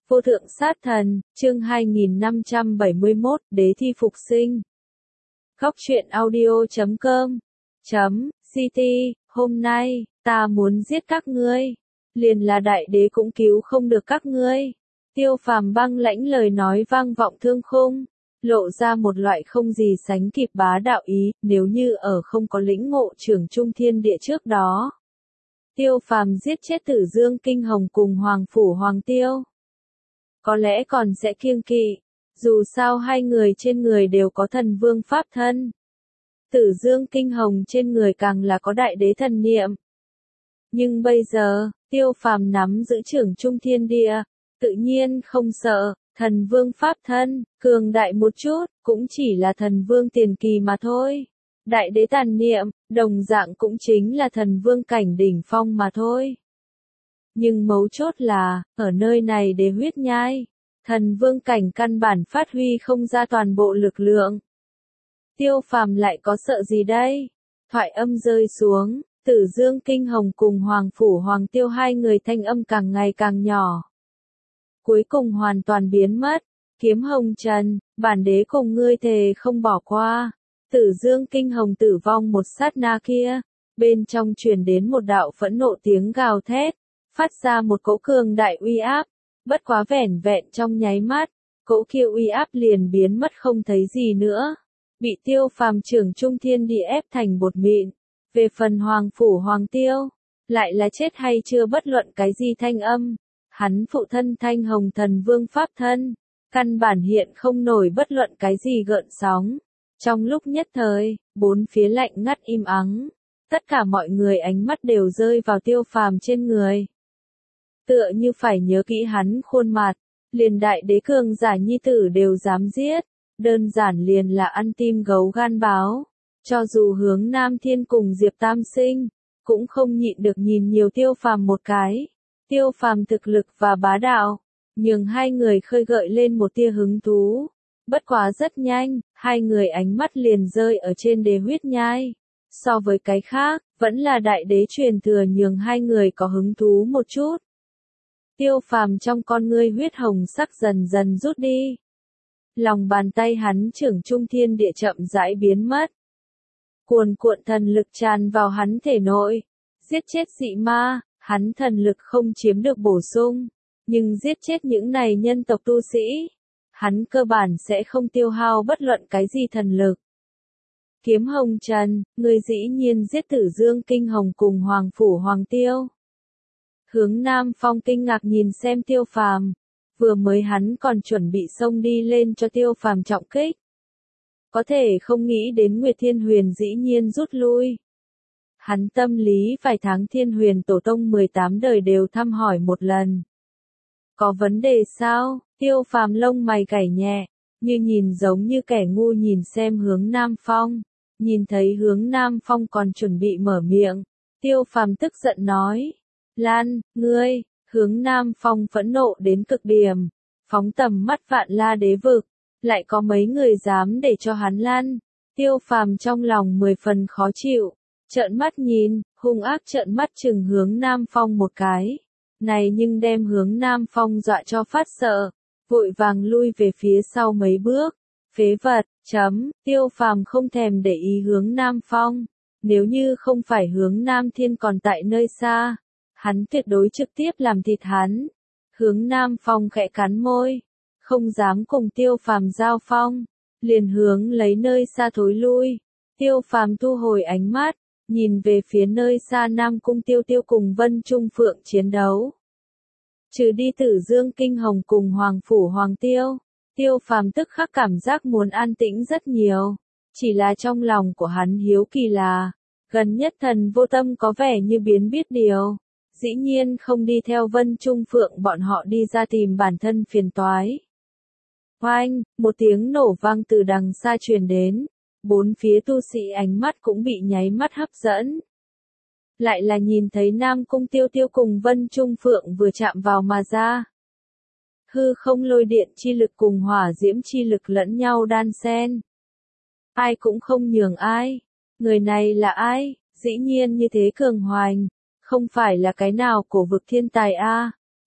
Vô thượng sát thần, chương 2571, đế thi phục sinh. Góc truyện audio.com .ct, hôm nay, ta muốn giết các ngươi. Liền là đại đế cũng cứu không được các ngươi. Tiêu Phàm băng lãnh lời nói vang vọng thương khung, lộ ra một loại không gì sánh kịp bá đạo ý, nếu như ở không có lĩnh ngộ trưởng trung thiên địa trước đó. Tiêu Phàm giết chết Tử Dương Kinh Hồng cùng Hoàng Phủ Hoàng Tiêu. Có lẽ còn sẽ kiêng kỵ, dù sao hai người trên người đều có thần vương pháp thân. Tử Dương Kinh Hồng trên người càng là có đại đế thần niệm. Nhưng bây giờ, Tiêu Phàm nắm giữ trưởng trung thiên địa, tự nhiên không sợ, thần vương pháp thân, cường đại một chút, cũng chỉ là thần vương tiền kỳ mà thôi. Đại đế tàn niệm, đồng dạng cũng chính là thần vương cảnh đỉnh phong mà thôi. Nhưng mấu chốt là, ở nơi này đế huyết nhai, thần vương cảnh căn bản phát huy không ra toàn bộ lực lượng. Tiêu Phàm lại có sợ gì đây? Thoại âm rơi xuống, Tử Dương Kinh Hồng cùng Hoàng Phủ Hoàng Tiêu hai người thanh âm càng ngày càng nhỏ. Cuối cùng hoàn toàn biến mất. Kiếm Hồng Trần, bản đế cùng ngươi thề không bỏ qua. Tử Dương Kinh Hồng tử vong một sát na kia, bên trong truyền đến một đạo phẫn nộ tiếng gào thét, phát ra một cỗ cường đại uy áp, bất quá vẻn vẹn trong nháy mắt, cỗ kia uy áp liền biến mất không thấy gì nữa, bị Tiêu Phàm trưởng trung thiên địa ép thành bột mịn. Về phần Hoàng Phủ Hoàng Tiêu, lại là chết hay chưa bất luận cái gì thanh âm, hắn phụ thân Thanh Hồng thần vương pháp thân, căn bản hiện không nổi bất luận cái gì gợn sóng. Trong lúc nhất thời, bốn phía lạnh ngắt im ắng, tất cả mọi người ánh mắt đều rơi vào Tiêu Phàm trên người. Tựa như phải nhớ kỹ hắn khuôn mặt, liền đại đế cường giả nhi tử đều dám giết, đơn giản liền là ăn tim gấu gan báo. Cho dù Hướng Nam Thiên cùng Diệp Tam Sinh, cũng không nhịn được nhìn nhiều Tiêu Phàm một cái. Tiêu Phàm thực lực và bá đạo, nhường hai người khơi gợi lên một tia hứng thú. Bất quá rất nhanh, hai người ánh mắt liền rơi ở trên đế huyết nhai. So với cái khác, vẫn là đại đế truyền thừa nhường hai người có hứng thú một chút. Tiêu Phàm trong con ngươi huyết hồng sắc dần dần rút đi. Lòng bàn tay hắn trưởng trung thiên địa chậm rãi biến mất. Cuồn cuộn thần lực tràn vào hắn thể nội. Giết chết dị ma, hắn thần lực không chiếm được bổ sung. Nhưng giết chết những này nhân tộc tu sĩ, hắn cơ bản sẽ không tiêu hao bất luận cái gì thần lực. Kiếm Hồng Trần, người dĩ nhiên giết Tử Dương Kinh Hồng cùng Hoàng Phủ Hoàng Tiêu. Hướng Nam Phong kinh ngạc nhìn xem Tiêu Phàm, vừa mới hắn còn chuẩn bị xông đi lên cho Tiêu Phàm trọng kích. Có thể không nghĩ đến Nguyệt Thiên Huyền dĩ nhiên rút lui. Hắn tâm lý vài tháng Thiên Huyền Tổ Tông 18 đời đều thăm hỏi một lần. Có vấn đề sao? Tiêu Phàm lông mày gảy nhẹ, như nhìn giống như kẻ ngu nhìn xem Hướng Nam Phong. Nhìn thấy Hướng Nam Phong còn chuẩn bị mở miệng, Tiêu Phàm tức giận nói. Lan, ngươi, Hướng Nam Phong phẫn nộ đến cực điểm, phóng tầm mắt vạn la đế vực, lại có mấy người dám để cho hắn lăn. Tiêu Phàm trong lòng 10 phần khó chịu, trợn mắt nhìn, hung ác trợn mắt chừng Hướng Nam Phong một cái. Này nhưng đem Hướng Nam Phong dọa cho phát sợ, vội vàng lui về phía sau mấy bước. Phế vật, Tiêu Phàm không thèm để ý Hướng Nam Phong. Nếu như không phải Hướng Nam Thiên còn tại nơi xa, hắn tuyệt đối trực tiếp làm thịt hắn. Hướng Nam Phong khẽ cắn môi, không dám cùng Tiêu Phàm giao phong, liền hướng lấy nơi xa thối lui. Tiêu Phàm thu hồi ánh mắt, nhìn về phía nơi xa Nam Cung Tiêu Tiêu cùng Vân Trung Phượng chiến đấu. Trừ đi Tử Dương Kinh Hồng cùng Hoàng Phủ Hoàng Tiêu, Tiêu Phàm tức khắc cảm giác muốn an tĩnh rất nhiều. Chỉ là trong lòng của hắn hiếu kỳ là, gần nhất Thần Vô Tâm có vẻ như biến biết điều. Dĩ nhiên không đi theo Vân Trung Phượng bọn họ đi ra tìm bản thân phiền toái. Oanh, một tiếng nổ vang từ đằng xa truyền đến. Bốn phía tu sĩ ánh mắt cũng bị nháy mắt hấp dẫn. Lại là nhìn thấy Nam Cung Tiêu Tiêu cùng Vân Trung Phượng vừa chạm vào mà ra. Hư không lôi điện chi lực cùng hỏa diễm chi lực lẫn nhau đan xen. Ai cũng không nhường ai. Người này là ai? Dĩ nhiên như thế cường hoành. Không phải là cái nào cổ vực thiên tài a?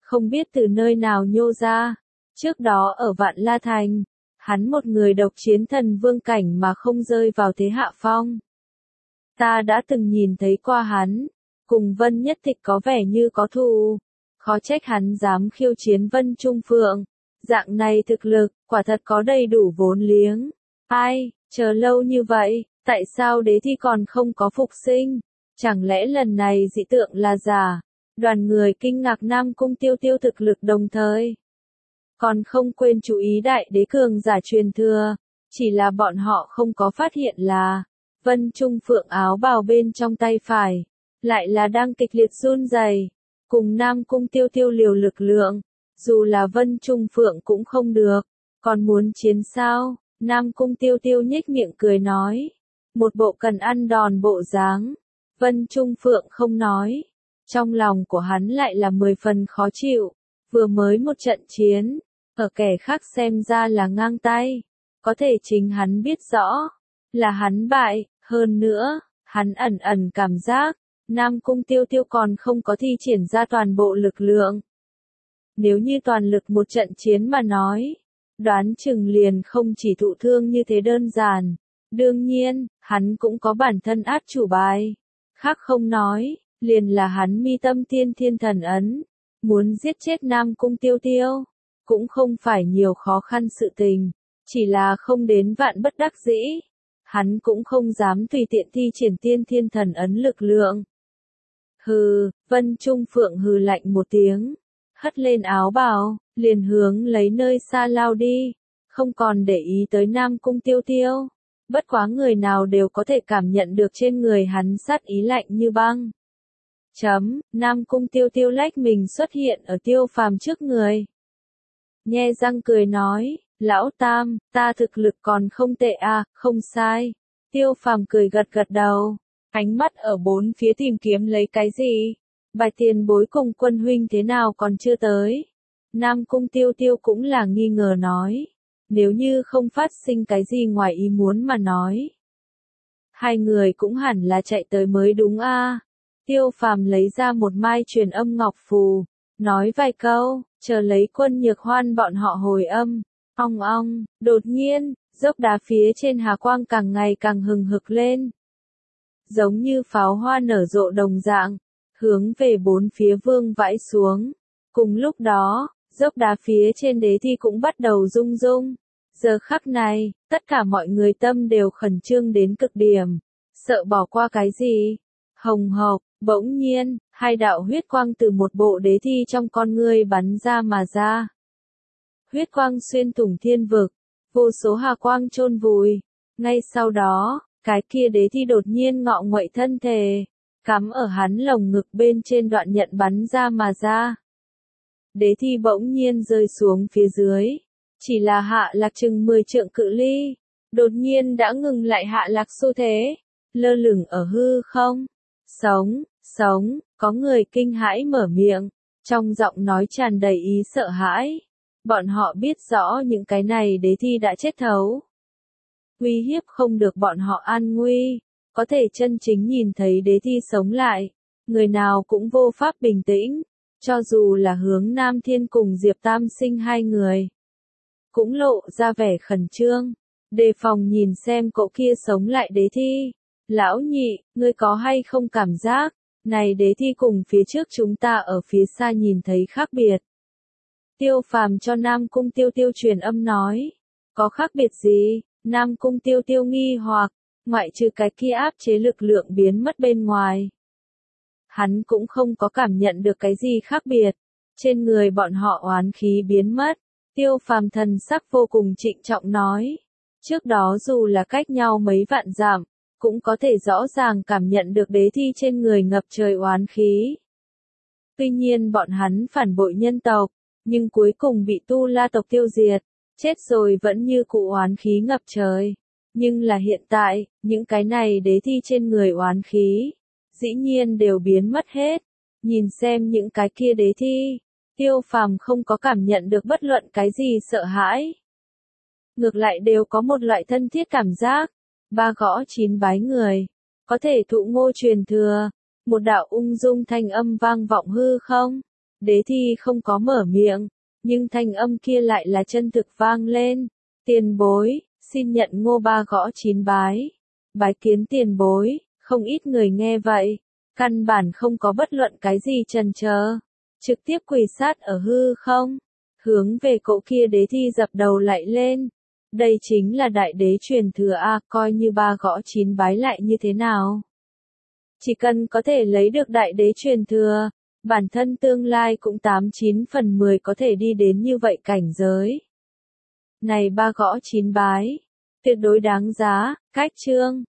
không biết từ nơi nào nhô ra. Trước đó ở Vạn La Thành, hắn một người độc chiến thần vương cảnh mà không rơi vào thế hạ phong. Ta đã từng nhìn thấy qua hắn, cùng Vân Nhất Tịch có vẻ như có thù. Khó trách hắn dám khiêu chiến Vân Trung Phượng. Dạng này thực lực, quả thật có đầy đủ vốn liếng. Ai, chờ lâu như vậy, tại sao đế thi còn không có phục sinh? Chẳng lẽ lần này dị tượng là giả? Đoàn người kinh ngạc Nam Cung Tiêu Tiêu thực lực đồng thời. Còn không quên chú ý đại đế cường giả truyền thừa. Chỉ là bọn họ không có phát hiện là Vân Trung Phượng áo bào bên trong tay phải lại là đang kịch liệt run rẩy, cùng Nam Cung Tiêu Tiêu liều lực lượng. Dù là Vân Trung Phượng cũng không được, còn muốn chiến sao? Nam Cung Tiêu Tiêu nhếch miệng cười nói, một bộ cần ăn đòn bộ dáng. Vân Trung Phượng không nói, trong lòng của hắn lại là 10 phần khó chịu. Vừa mới một trận chiến, ở kẻ khác xem ra là ngang tay, có thể chính hắn biết rõ là hắn bại. Hơn nữa, hắn ẩn ẩn cảm giác Nam Cung Tiêu Tiêu còn không có thi triển ra toàn bộ lực lượng. Nếu như toàn lực một trận chiến mà nói, đoán chừng liền không chỉ thụ thương như thế đơn giản. Đương nhiên, hắn cũng có bản thân át chủ bài. Khác không nói, liền là hắn mi tâm tiên thiên thần ấn. Muốn giết chết Nam Cung Tiêu Tiêu, cũng không phải nhiều khó khăn sự tình, chỉ là không đến vạn bất đắc dĩ. Hắn cũng không dám tùy tiện thi triển tiên thiên thần ấn lực lượng. Hừ, Vân Trung Phượng hừ lạnh một tiếng, hất lên áo bào, liền hướng lấy nơi xa lao đi, không còn để ý tới Nam Cung Tiêu Tiêu. Bất quá người nào đều có thể cảm nhận được trên người hắn sát ý lạnh như băng. Nam Cung Tiêu Tiêu lách mình xuất hiện ở Tiêu Phàm trước người. Nhe răng cười nói, lão Tam, ta thực lực còn không tệ à, không sai. Tiêu Phàm cười gật gật đầu, ánh mắt ở bốn phía tìm kiếm lấy cái gì. Bài tiền bối cùng Quân huynh thế nào còn chưa tới. Nam Cung Tiêu Tiêu cũng là nghi ngờ nói, nếu như không phát sinh cái gì ngoài ý muốn mà nói, hai người cũng hẳn là chạy tới mới đúng a. Tiêu Phàm lấy ra một mai truyền âm ngọc phù, nói vài câu, chờ lấy Quân Nhược Hoan bọn họ hồi âm. Ong ong, đột nhiên, dốc đá phía trên hà quang càng ngày càng hừng hực lên. Giống như pháo hoa nở rộ đồng dạng, hướng về bốn phía vương vãi xuống. Cùng lúc đó, dốc đá phía trên đế thi cũng bắt đầu rung rung. Giờ khắc này, tất cả mọi người tâm đều khẩn trương đến cực điểm, sợ bỏ qua cái gì. Hồng hộc, bỗng nhiên, hai đạo huyết quang từ một bộ đế thi trong con ngươi bắn ra mà ra. Huyết quang xuyên thủng thiên vực, vô số hà quang chôn vùi. Ngay sau đó, cái kia đế thi đột nhiên ngọ nguậy thân thể, cắm ở hắn lồng ngực bên trên đoạn nhận bắn ra mà ra. Đế thi bỗng nhiên rơi xuống phía dưới, chỉ là hạ lạc chừng 10 trượng cự ly, đột nhiên đã ngừng lại hạ lạc xu thế, lơ lửng ở hư không. Sống, có người kinh hãi mở miệng, trong giọng nói tràn đầy ý sợ hãi. Bọn họ biết rõ những cái này đế thi đã chết thấu. Uy hiếp không được bọn họ an nguy, có thể chân chính nhìn thấy đế thi sống lại, người nào cũng vô pháp bình tĩnh, cho dù là Hướng Nam Thiên cùng Diệp Tam Sinh hai người. Cũng lộ ra vẻ khẩn trương, đề phòng nhìn xem cậu kia sống lại đế thi. Lão nhị, ngươi có hay không cảm giác, này đế thi cùng phía trước chúng ta ở phía xa nhìn thấy khác biệt. Tiêu Phàm cho Nam Cung Tiêu Tiêu truyền âm nói, có khác biệt gì? Nam Cung Tiêu Tiêu nghi hoặc, ngoại trừ cái kia áp chế lực lượng biến mất bên ngoài. Hắn cũng không có cảm nhận được cái gì khác biệt, trên người bọn họ oán khí biến mất. Tiêu Phàm thần sắc vô cùng trịnh trọng nói, trước đó dù là cách nhau mấy vạn dặm, cũng có thể rõ ràng cảm nhận được đế thi trên người ngập trời oán khí. Tuy nhiên bọn hắn phản bội nhân tộc, nhưng cuối cùng bị Tu La tộc tiêu diệt, chết rồi vẫn như cụ oán khí ngập trời. Nhưng là hiện tại, những cái này đế thi trên người oán khí, dĩ nhiên đều biến mất hết. Nhìn xem những cái kia đế thi, Tiêu Phàm không có cảm nhận được bất luận cái gì sợ hãi. Ngược lại đều có một loại thân thiết cảm giác. Ba gõ chín bái người, có thể thụ ngô truyền thừa, một đạo ung dung thanh âm vang vọng hư không. Đế thi không có mở miệng, nhưng thanh âm kia lại là chân thực vang lên. Tiền bối, xin nhận Ngô Ba gõ 9 bái. Bái kiến tiền bối, không ít người nghe vậy, căn bản không có bất luận cái gì chần chờ, trực tiếp quỳ sát ở hư không, hướng về cỗ kia đế thi dập đầu lại lên. Đây chính là đại đế truyền thừa a, coi như 3 gõ 9 bái lại như thế nào. Chỉ cần có thể lấy được đại đế truyền thừa, bản thân tương lai cũng 8-9 phần 10 có thể đi đến như vậy cảnh giới. Này 3 gõ 9 bái, tuyệt đối đáng giá, cách chương.